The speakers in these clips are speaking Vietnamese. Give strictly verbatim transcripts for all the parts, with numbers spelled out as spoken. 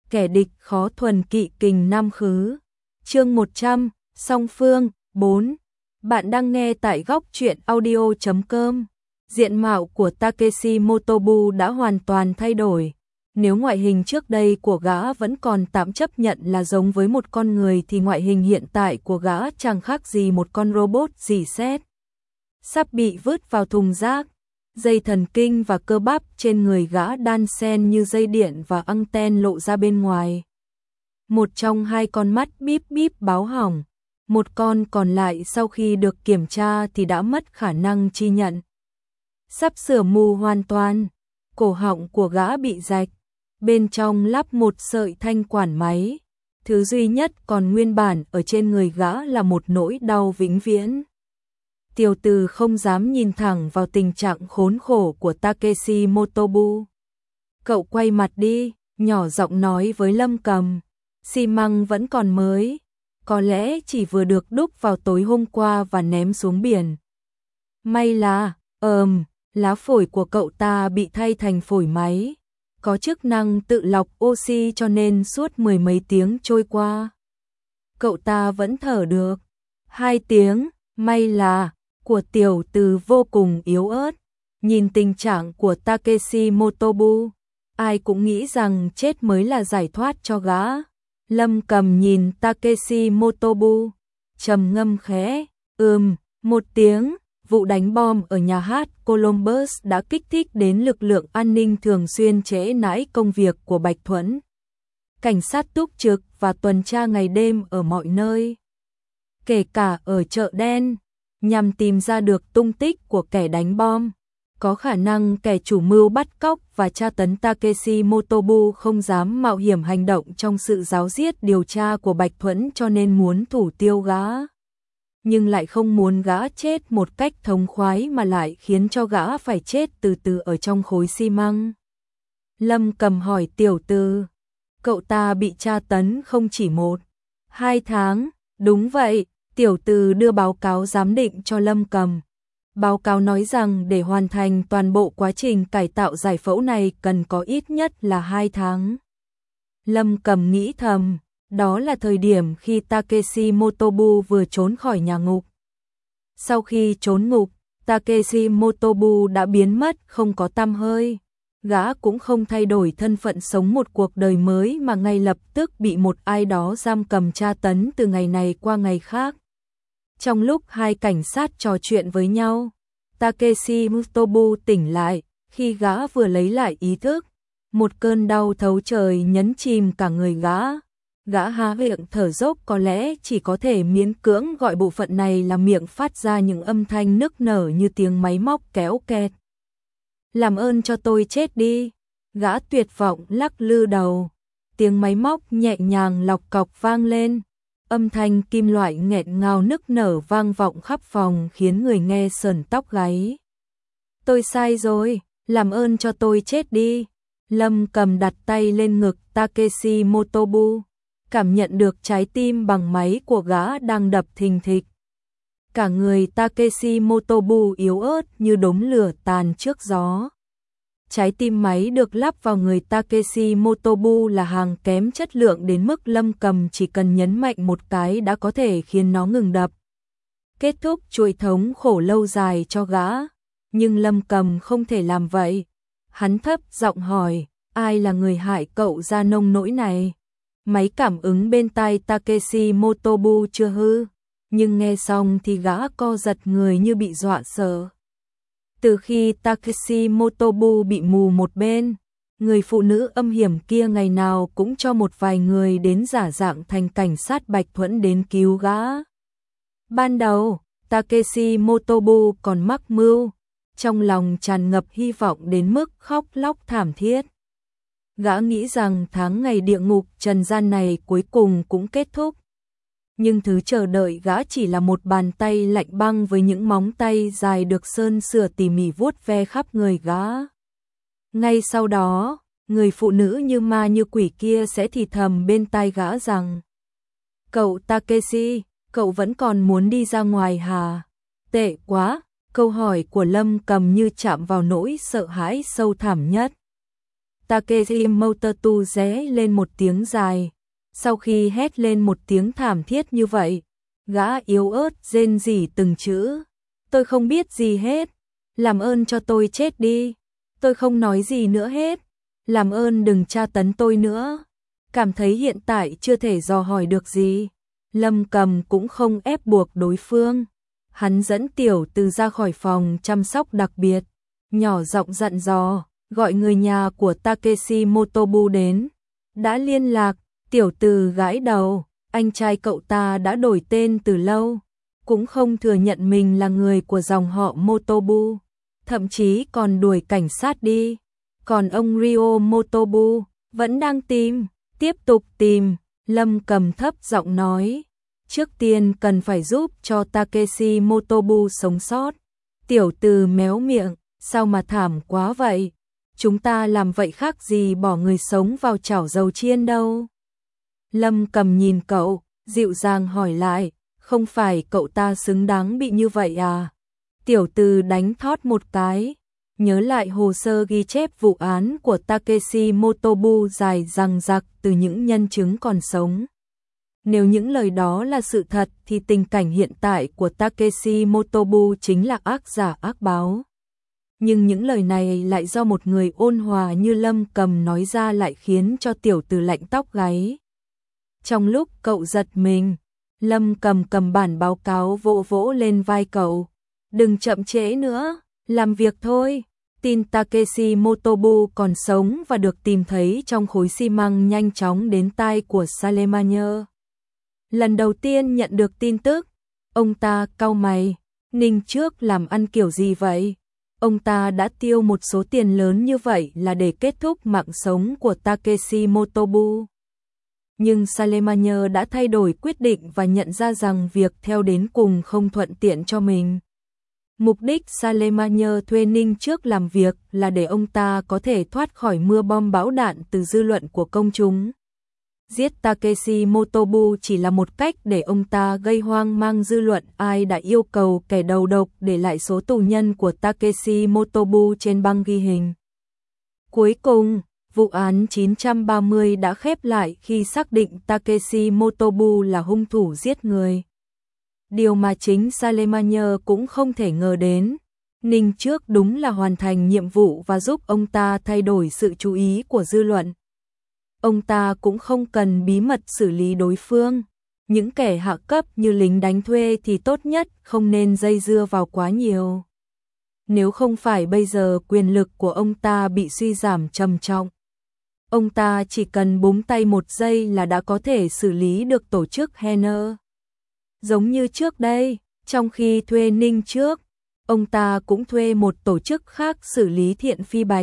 kẻ địch khó thuần kỵ kình nam khứ. Chương một trăm, Song Phương, bốn. Bạn đang nghe tại góc truyện audio chấm com. Diện mạo của Takeshi Motobu đã hoàn toàn thay đổi. Nếu ngoại hình trước đây của gã vẫn còn tạm chấp nhận là giống với một con người thì ngoại hình hiện tại của gã chẳng khác gì một con robot rỉ sét, sắp bị vứt vào thùng rác. Dây thần kinh và cơ bắp trên người gã đan xen như dây điện và anten lộ ra bên ngoài. Một trong hai con mắt bíp bíp báo hỏng, một con còn lại sau khi được kiểm tra thì đã mất khả năng chi nhận. Sắp sửa mù hoàn toàn, cổ họng của gã bị rạch, bên trong lắp một sợi thanh quản máy. Thứ duy nhất còn nguyên bản ở trên người gã là một nỗi đau vĩnh viễn. Tiểu Từ không dám nhìn thẳng vào tình trạng khốn khổ của Takeshi Motobu. Cậu quay mặt đi, nhỏ giọng nói với Lâm Cầm. Xi măng vẫn còn mới, có lẽ chỉ vừa được đúc vào tối hôm qua và ném xuống biển. May là, ờm, lá phổi của cậu ta bị thay thành phổi máy, có chức năng tự lọc oxy cho nên suốt mười mấy tiếng trôi qua, cậu ta vẫn thở được. Hai tiếng, may là, của Tiểu Từ vô cùng yếu ớt. Nhìn tình trạng của Takeshi Motobu, ai cũng nghĩ rằng chết mới là giải thoát cho gã. Lâm Cầm nhìn Takeshi Motobu, trầm ngâm khẽ, ừm, một tiếng. Vụ đánh bom ở nhà hát Columbus đã kích thích đến lực lượng an ninh thường xuyên trễ nải công việc của Bạch Thuẫn. Cảnh sát túc trực và tuần tra ngày đêm ở mọi nơi, kể cả ở chợ đen, nhằm tìm ra được tung tích của kẻ đánh bom. Có khả năng kẻ chủ mưu bắt cóc và tra tấn Takeshi Motobu không dám mạo hiểm hành động trong sự giáo diết điều tra của Bạch Thuẫn cho nên muốn thủ tiêu gã. Nhưng lại không muốn gã chết một cách thống khoái mà lại khiến cho gã phải chết từ từ ở trong khối xi măng. Lâm Cầm hỏi Tiểu Từ, cậu ta bị tra tấn không chỉ một, hai tháng, đúng vậy. Tiểu Từ đưa báo cáo giám định cho Lâm Cầm. Báo cáo nói rằng để hoàn thành toàn bộ quá trình cải tạo giải phẫu này cần có ít nhất là hai tháng. Lâm Cầm nghĩ thầm, đó là thời điểm khi Takeshi Motobu vừa trốn khỏi nhà ngục. Sau khi trốn ngục, Takeshi Motobu đã biến mất không có tăm hơi. Gã cũng không thay đổi thân phận sống một cuộc đời mới mà ngay lập tức bị một ai đó giam cầm tra tấn từ ngày này qua ngày khác. Trong lúc hai cảnh sát trò chuyện với nhau, Takeshi Motobu tỉnh lại. Khi gã vừa lấy lại ý thức, một cơn đau thấu trời nhấn chìm cả người gã. Gã há miệng thở dốc, có lẽ chỉ có thể miễn cưỡng gọi bộ phận này là miệng, phát ra những âm thanh nức nở như tiếng máy móc kéo kẹt. Làm ơn cho tôi chết đi. Gã tuyệt vọng lắc lư đầu. Tiếng máy móc nhẹ nhàng lọc cọc vang lên. Âm thanh kim loại nghẹn ngào nức nở vang vọng khắp phòng khiến người nghe sởn tóc gáy. Tôi sai rồi, làm ơn cho tôi chết đi. Lâm Cầm đặt tay lên ngực Takeshi Motobu, cảm nhận được trái tim bằng máy của gã đang đập thình thịch. Cả người Takeshi Motobu yếu ớt như đống lửa tàn trước gió. Trái tim máy được lắp vào người Takeshi Motobu là hàng kém chất lượng đến mức Lâm Cầm chỉ cần nhấn mạnh một cái đã có thể khiến nó ngừng đập, kết thúc chuỗi thống khổ lâu dài cho gã. Nhưng Lâm Cầm không thể làm vậy. Hắn thấp giọng hỏi, ai là người hại cậu ra nông nỗi này? Máy cảm ứng bên tai Takeshi Motobu chưa hư, nhưng nghe xong thì gã co giật người như bị dọa sợ. Từ khi Takeshi Motobu bị mù một bên, người phụ nữ âm hiểm kia ngày nào cũng cho một vài người đến giả dạng thành cảnh sát Bạch Thuẫn đến cứu gã. Ban đầu, Takeshi Motobu còn mắc mưu, trong lòng tràn ngập hy vọng đến mức khóc lóc thảm thiết. Gã nghĩ rằng tháng ngày địa ngục trần gian này cuối cùng cũng kết thúc. Nhưng thứ chờ đợi gã chỉ là một bàn tay lạnh băng với những móng tay dài được sơn sửa tỉ mỉ vuốt ve khắp người gã. Ngay sau đó, người phụ nữ như ma như quỷ kia sẽ thì thầm bên tai gã rằng: Cậu Takeshi, cậu vẫn còn muốn đi ra ngoài hả? Tệ quá, câu hỏi của Lâm Cầm như chạm vào nỗi sợ hãi sâu thẳm nhất. Takeshi Motobu ré lên một tiếng dài. Sau khi hét lên một tiếng thảm thiết như vậy, gã yếu ớt rên rỉ từng chữ. Tôi không biết gì hết. Làm ơn cho tôi chết đi. Tôi không nói gì nữa hết. Làm ơn đừng tra tấn tôi nữa. Cảm thấy hiện tại chưa thể dò hỏi được gì, Lâm Cầm cũng không ép buộc đối phương. Hắn dẫn Tiểu Từ ra khỏi phòng chăm sóc đặc biệt, nhỏ giọng dặn dò, gọi người nhà của Takeshi Motobu đến. Đã liên lạc, Tiểu Từ gãi đầu, anh trai cậu ta đã đổi tên từ lâu, cũng không thừa nhận mình là người của dòng họ Motobu, thậm chí còn đuổi cảnh sát đi. Còn ông Ryo Motobu vẫn đang tìm, tiếp tục tìm, Lâm Cầm thấp giọng nói. Trước tiên cần phải giúp cho Takeshi Motobu sống sót. Tiểu Từ méo miệng, sao mà thảm quá vậy? Chúng ta làm vậy khác gì bỏ người sống vào chảo dầu chiên đâu. Lâm Cầm nhìn cậu, dịu dàng hỏi lại, không phải cậu ta xứng đáng bị như vậy à? Tiểu Từ đánh thót một cái, nhớ lại hồ sơ ghi chép vụ án của Takeshi Motobu dài dằng dặc từ những nhân chứng còn sống. Nếu những lời đó là sự thật thì tình cảnh hiện tại của Takeshi Motobu chính là ác giả ác báo. Nhưng những lời này lại do một người ôn hòa như Lâm Cầm nói ra lại khiến cho Tiểu Từ lạnh tóc gáy. Trong lúc cậu giật mình, Lâm Cầm cầm bản báo cáo vỗ vỗ lên vai cậu. Đừng chậm trễ nữa, làm việc thôi. Tin Takeshi Motobu còn sống và được tìm thấy trong khối xi măng nhanh chóng đến tai của Salemanier. Lần đầu tiên nhận được tin tức, ông ta cau mày, Ninh trước làm ăn kiểu gì vậy? Ông ta đã tiêu một số tiền lớn như vậy là để kết thúc mạng sống của Takeshi Motobu. Nhưng Salemanier đã thay đổi quyết định và nhận ra rằng việc theo đến cùng không thuận tiện cho mình. Mục đích Salemanier thuê Ninh trước làm việc là để ông ta có thể thoát khỏi mưa bom bão đạn từ dư luận của công chúng. Giết Takeshi Motobu chỉ là một cách để ông ta gây hoang mang dư luận. Ai đã yêu cầu kẻ đầu độc để lại số tù nhân của Takeshi Motobu trên băng ghi hình. Cuối cùng, vụ án chín trăm ba mươi đã khép lại khi xác định Takeshi Motobu là hung thủ giết người. Điều mà chính Salemanier cũng không thể ngờ đến, Ninh trước đúng là hoàn thành nhiệm vụ và giúp ông ta thay đổi sự chú ý của dư luận. Ông ta cũng không cần bí mật xử lý đối phương. Những kẻ hạ cấp như lính đánh thuê thì tốt nhất không nên dây dưa vào quá nhiều. Nếu không phải bây giờ quyền lực của ông ta bị suy giảm trầm trọng, ông ta chỉ cần búng tay một giây là đã có thể xử lý được tổ chức Henner. Giống như trước đây, trong khi thuê Ninh trước, ông ta cũng thuê một tổ chức khác xử lý Thiện Phi Bạch.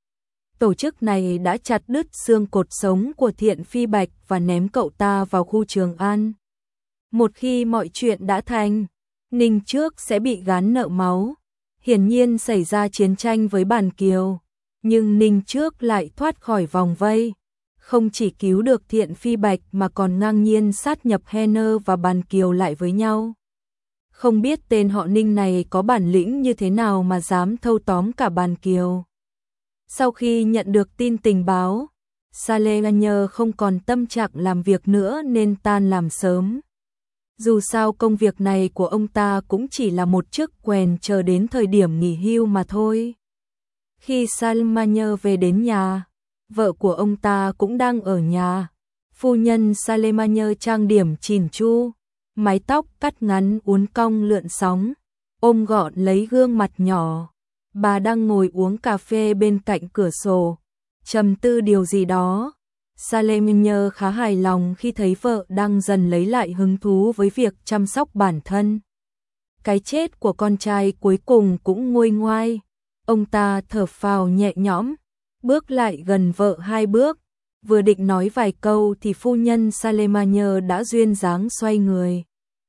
Tổ chức này đã chặt đứt xương cột sống của Thiện Phi Bạch và ném cậu ta vào khu Trường An. Một khi mọi chuyện đã thành, Ninh trước sẽ bị gán nợ máu. Hiển nhiên xảy ra chiến tranh với Bàn Kiều, nhưng Ninh trước lại thoát khỏi vòng vây. Không chỉ cứu được Thiện Phi Bạch mà còn ngang nhiên sát nhập Henner và Bàn Kiều lại với nhau. Không biết tên họ Ninh này có bản lĩnh như thế nào mà dám thâu tóm cả Bàn Kiều. Sau khi nhận được tin tình báo, Salemanier không còn tâm trạng làm việc nữa nên tan làm sớm. Dù sao công việc này của ông ta cũng chỉ là một chức quèn chờ đến thời điểm nghỉ hưu mà thôi. Khi Salemanier về đến nhà, vợ của ông ta cũng đang ở nhà. Phu nhân Salemanier trang điểm chỉn chu, mái tóc cắt ngắn uốn cong lượn sóng, ôm gọn lấy gương mặt nhỏ. Bà đang ngồi uống cà phê bên cạnh cửa sổ, trầm tư điều gì đó. Salemanier khá hài lòng khi thấy vợ đang dần lấy lại hứng thú với việc chăm sóc bản thân. Cái chết của con trai cuối cùng cũng nguôi ngoai. Ông ta thở phào nhẹ nhõm, bước lại gần vợ hai bước. Vừa định nói vài câu thì phu nhân Salemanier đã duyên dáng xoay người.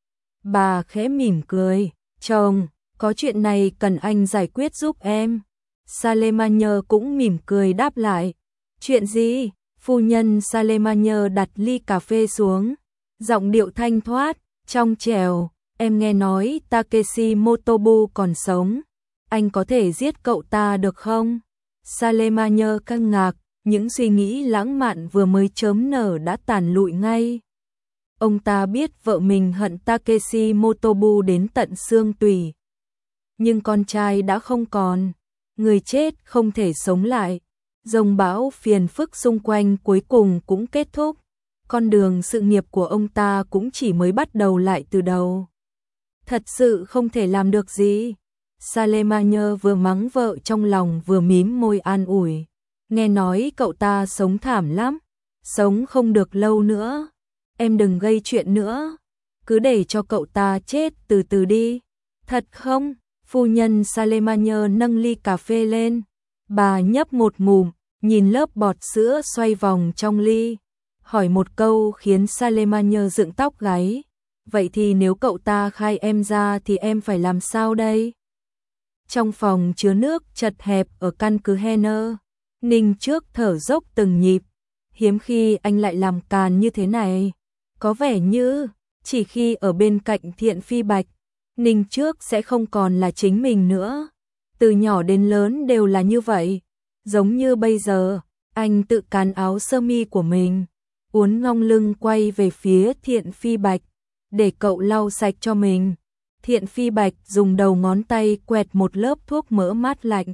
Bà khẽ mỉm cười, chồng, có chuyện này cần anh giải quyết giúp em. Salemanier cũng mỉm cười đáp lại. Chuyện gì? Phu nhân Salemanier đặt ly cà phê xuống, giọng điệu thanh thoát, trong trẻo. Em nghe nói Takeshi Motobu còn sống. Anh có thể giết cậu ta được không? Salemanier căng ngạc, những suy nghĩ lãng mạn vừa mới chớm nở đã tàn lụi ngay. Ông ta biết vợ mình hận Takeshi Motobu đến tận xương tủy. Nhưng con trai đã không còn, người chết không thể sống lại. Dòng bão phiền phức xung quanh cuối cùng cũng kết thúc. Con đường sự nghiệp của ông ta cũng chỉ mới bắt đầu lại từ đầu. Thật sự không thể làm được gì. Salemania vừa mắng vợ trong lòng vừa mím môi an ủi. Nghe nói cậu ta sống thảm lắm, sống không được lâu nữa. Em đừng gây chuyện nữa, cứ để cho cậu ta chết từ từ đi. Thật không? Phu nhân Salemania nâng ly cà phê lên. Bà nhấp một ngụm, nhìn lớp bọt sữa xoay vòng trong ly. Hỏi một câu khiến Salemania dựng tóc gáy. Vậy thì nếu cậu ta khai em ra thì em phải làm sao đây? Trong phòng chứa nước chật hẹp ở căn cứ Henner, Ninh Trước thở dốc từng nhịp. Hiếm khi anh lại làm càn như thế này. Có vẻ như chỉ khi ở bên cạnh Thiện Phi Bạch, Ninh Trước sẽ không còn là chính mình nữa. Từ nhỏ đến lớn đều là như vậy. Giống như bây giờ, anh tự cán áo sơ mi của mình, uốn ngong lưng quay về phía Thiện Phi Bạch, để cậu lau sạch cho mình. Thiện Phi Bạch dùng đầu ngón tay quẹt một lớp thuốc mỡ mát lạnh.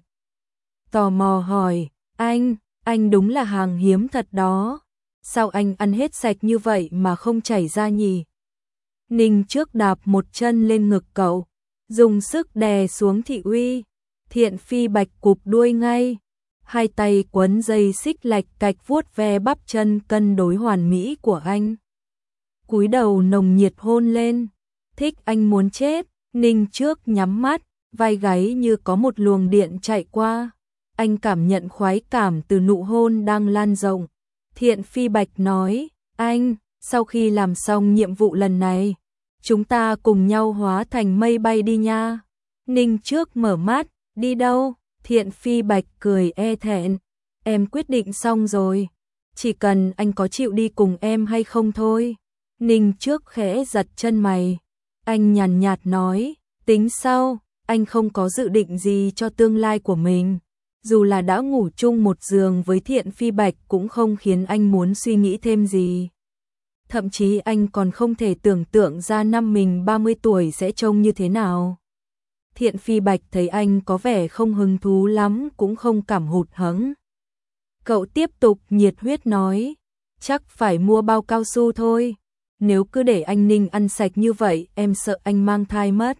Tò mò hỏi, anh, anh đúng là hàng hiếm thật đó. Sao anh ăn hết sạch như vậy mà không chảy ra nhỉ? Ninh Trước đạp một chân lên ngực cậu, dùng sức đè xuống thị uy. Thiện Phi Bạch cụp đuôi ngay, hai tay quấn dây xích lạch cạch vuốt ve bắp chân cân đối hoàn mỹ của anh. Cúi đầu nồng nhiệt hôn lên. Thích anh muốn chết. Ninh Trước nhắm mắt, vai gáy như có một luồng điện chạy qua. Anh cảm nhận khoái cảm từ nụ hôn đang lan rộng. Thiện Phi Bạch nói, anh, sau khi làm xong nhiệm vụ lần này, chúng ta cùng nhau hóa thành mây bay đi nha. Ninh Trước mở mắt, đi đâu? Thiện Phi Bạch cười e thẹn, em quyết định xong rồi, chỉ cần anh có chịu đi cùng em hay không thôi. Ninh Trước khẽ giật chân mày, anh nhàn nhạt nói, tính sau, anh không có dự định gì cho tương lai của mình. Dù là đã ngủ chung một giường với Thiện Phi Bạch cũng không khiến anh muốn suy nghĩ thêm gì. Thậm chí anh còn không thể tưởng tượng ra năm mình ba mươi tuổi sẽ trông như thế nào. Thiện Phi Bạch thấy anh có vẻ không hứng thú lắm cũng không cảm hụt hẫng. Cậu tiếp tục nhiệt huyết nói, chắc phải mua bao cao su thôi. Nếu cứ để anh Ninh ăn sạch như vậy em sợ anh mang thai mất.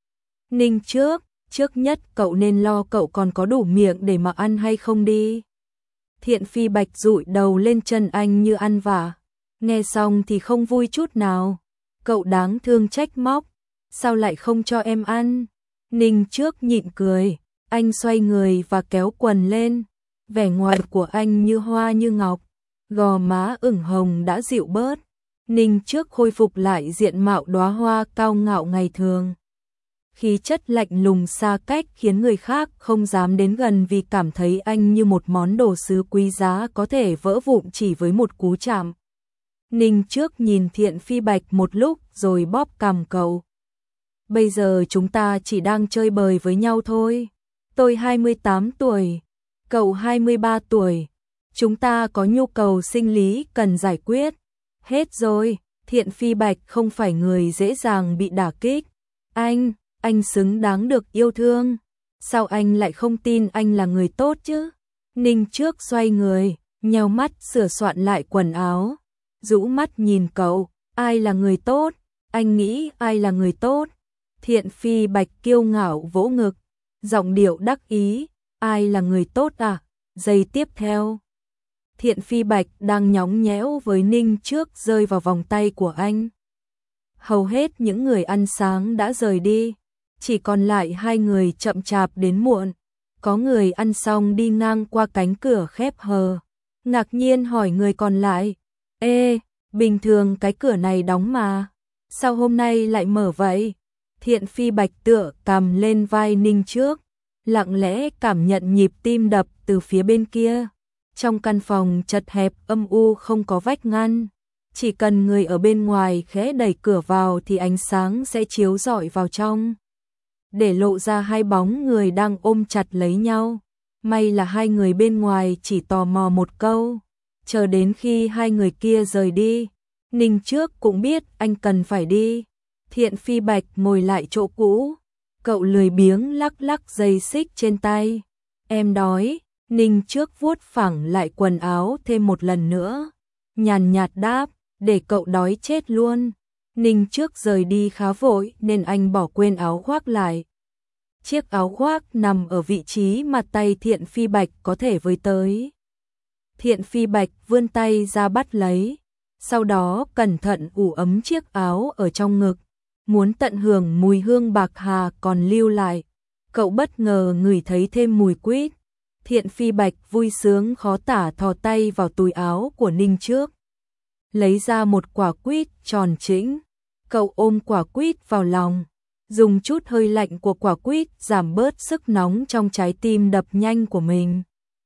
Ninh Trước, trước nhất cậu nên lo cậu còn có đủ miệng để mà ăn hay không đi. Thiện Phi Bạch dụi đầu lên chân anh như ăn vạ. Nghe xong thì không vui chút nào. Cậu đáng thương trách móc, sao lại không cho em ăn? Ninh Trước nhịn cười, anh xoay người và kéo quần lên. Vẻ ngoài của anh như hoa như ngọc, gò má ửng hồng đã dịu bớt. Ninh Trước khôi phục lại diện mạo đóa hoa cao ngạo ngày thường. Khí chất lạnh lùng xa cách khiến người khác không dám đến gần vì cảm thấy anh như một món đồ sứ quý giá có thể vỡ vụn chỉ với một cú chạm. Ninh Trước nhìn Thiện Phi Bạch một lúc rồi bóp cằm cậu. Bây giờ chúng ta chỉ đang chơi bời với nhau thôi. Tôi hai mươi tám tuổi, cậu hai mươi ba tuổi. Chúng ta có nhu cầu sinh lý cần giải quyết. Hết rồi, Thiện Phi Bạch không phải người dễ dàng bị đả kích. Anh, anh xứng đáng được yêu thương. Sao anh lại không tin anh là người tốt chứ? Ninh Trước xoay người, nheo mắt sửa soạn lại quần áo. Rũ mắt nhìn cậu, ai là người tốt? Anh nghĩ ai là người tốt? Thiện Phi Bạch kiêu ngạo vỗ ngực, giọng điệu đắc ý, ai là người tốt à? Giây tiếp theo, Thiện Phi Bạch đang nhõng nhẽo với Ninh Trước rơi vào vòng tay của anh. Hầu hết những người ăn sáng đã rời đi, chỉ còn lại hai người chậm chạp đến muộn. Có người ăn xong đi ngang qua cánh cửa khép hờ, ngạc nhiên hỏi người còn lại, ê, bình thường cái cửa này đóng mà, sao hôm nay lại mở vậy? Thiện Phi Bạch tựa cằm lên vai Ninh Trước, lặng lẽ cảm nhận nhịp tim đập từ phía bên kia. Trong căn phòng chật hẹp âm u không có vách ngăn, chỉ cần người ở bên ngoài khẽ đẩy cửa vào thì ánh sáng sẽ chiếu rọi vào trong, để lộ ra hai bóng người đang ôm chặt lấy nhau. May là hai người bên ngoài chỉ tò mò một câu. Chờ đến khi hai người kia rời đi, Ninh Trước cũng biết anh cần phải đi. Thiện Phi Bạch ngồi lại chỗ cũ. Cậu lười biếng lắc lắc dây xích trên tay. Em đói. Ninh Trước vuốt phẳng lại quần áo thêm một lần nữa. Nhàn nhạt đáp, để cậu đói chết luôn. Ninh Trước rời đi khá vội nên anh bỏ quên áo khoác lại. Chiếc áo khoác nằm ở vị trí mà tay Thiện Phi Bạch có thể với tới. Thiện Phi Bạch vươn tay ra bắt lấy, sau đó cẩn thận ủ ấm chiếc áo ở trong ngực, muốn tận hưởng mùi hương bạc hà còn lưu lại. Cậu bất ngờ ngửi thấy thêm mùi quýt. Thiện Phi Bạch vui sướng khó tả thò tay vào túi áo của Ninh Trước, lấy ra một quả quýt tròn trĩnh. Cậu ôm quả quýt vào lòng, dùng chút hơi lạnh của quả quýt giảm bớt sức nóng trong trái tim đập nhanh của mình.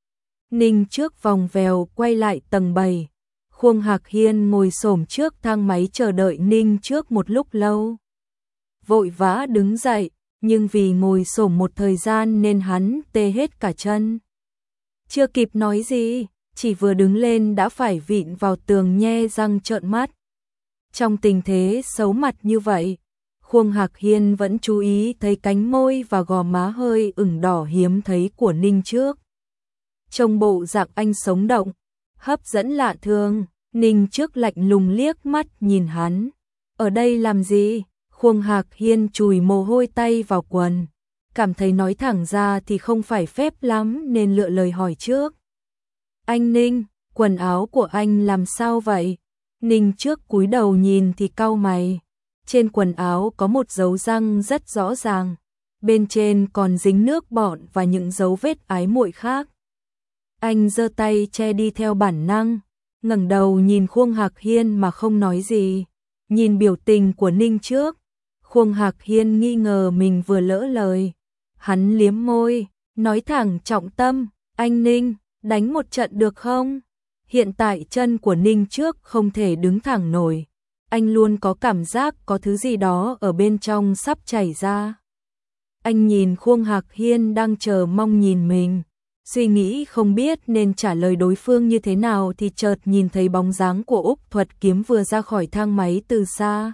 Ninh Trước vòng vèo quay lại tầng bảy. Khuông Hạc Hiên ngồi xổm trước thang máy chờ đợi Ninh Trước một lúc lâu. Vội vã đứng dậy, nhưng vì ngồi xổm một thời gian nên hắn tê hết cả chân. Chưa kịp nói gì, chỉ vừa đứng lên đã phải vịn vào tường nhe răng trợn mắt. Trong tình thế xấu mặt như vậy, Khuông Hạc Hiên vẫn chú ý thấy cánh môi và gò má hơi ửng đỏ hiếm thấy của Ninh Trước. Trông bộ dạng anh sống động, hấp dẫn lạ thường. Ninh Trước lạnh lùng liếc mắt nhìn hắn. Ở đây làm gì? Khuông Hạc Hiên chùi mồ hôi tay vào quần, cảm thấy nói thẳng ra thì không phải phép lắm nên lựa lời hỏi trước. Anh Ninh, quần áo của anh làm sao vậy? Ninh Trước cúi đầu nhìn thì cau mày. Trên quần áo có một dấu răng rất rõ ràng, bên trên còn dính nước bọt và những dấu vết ái muội khác. Anh giơ tay che đi theo bản năng, ngẩng đầu nhìn Khuông Hạc Hiên mà không nói gì. Nhìn biểu tình của Ninh Trước, Khuông Hạc Hiên nghi ngờ mình vừa lỡ lời. Hắn liếm môi, nói thẳng trọng tâm, anh Ninh, đánh một trận được không? Hiện tại chân của Ninh Trước không thể đứng thẳng nổi. Anh luôn có cảm giác có thứ gì đó ở bên trong sắp chảy ra. Anh nhìn Khuông Hạc Hiên đang chờ mong nhìn mình, suy nghĩ không biết nên trả lời đối phương như thế nào thì chợt nhìn thấy bóng dáng của Úc Thuật Kiếm vừa ra khỏi thang máy từ xa.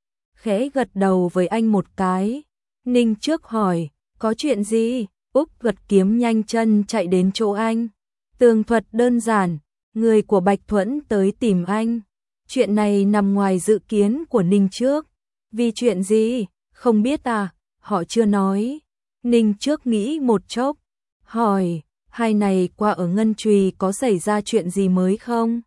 Khẽ gật đầu với anh một cái. Ninh Trước hỏi, có chuyện gì? Úc Thuật Kiếm nhanh chân chạy đến chỗ anh. Tường thuật đơn giản, người của Bạch Thuẫn tới tìm anh. Chuyện này nằm ngoài dự kiến của Ninh Trước. Vì chuyện gì? Không biết à? Họ chưa nói. Ninh Trước nghĩ một chốc, hỏi, hai này qua ở Ngân Trùy có xảy ra chuyện gì mới không?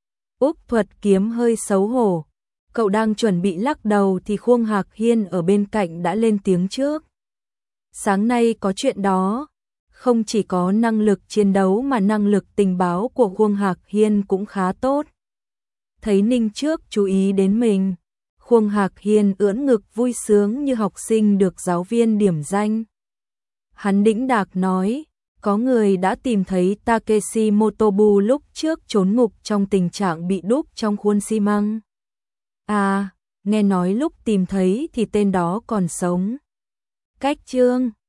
Úc Thuật Kiếm hơi xấu hổ. Cậu đang chuẩn bị lắc đầu thì Khuông Hạc Hiên ở bên cạnh đã lên tiếng trước. Sáng nay có chuyện đó. Không chỉ có năng lực chiến đấu mà năng lực tình báo của Khuông Hạc Hiên cũng khá tốt. Thấy Ninh Trước chú ý đến mình, Khuông Hạc Hiên ưỡn ngực vui sướng như học sinh được giáo viên điểm danh. Hắn đĩnh đạc nói, có người đã tìm thấy Takeshi Motobu lúc trước trốn ngục trong tình trạng bị đúc trong khuôn xi măng. À, nghe nói lúc tìm thấy thì tên đó còn sống. Cách chương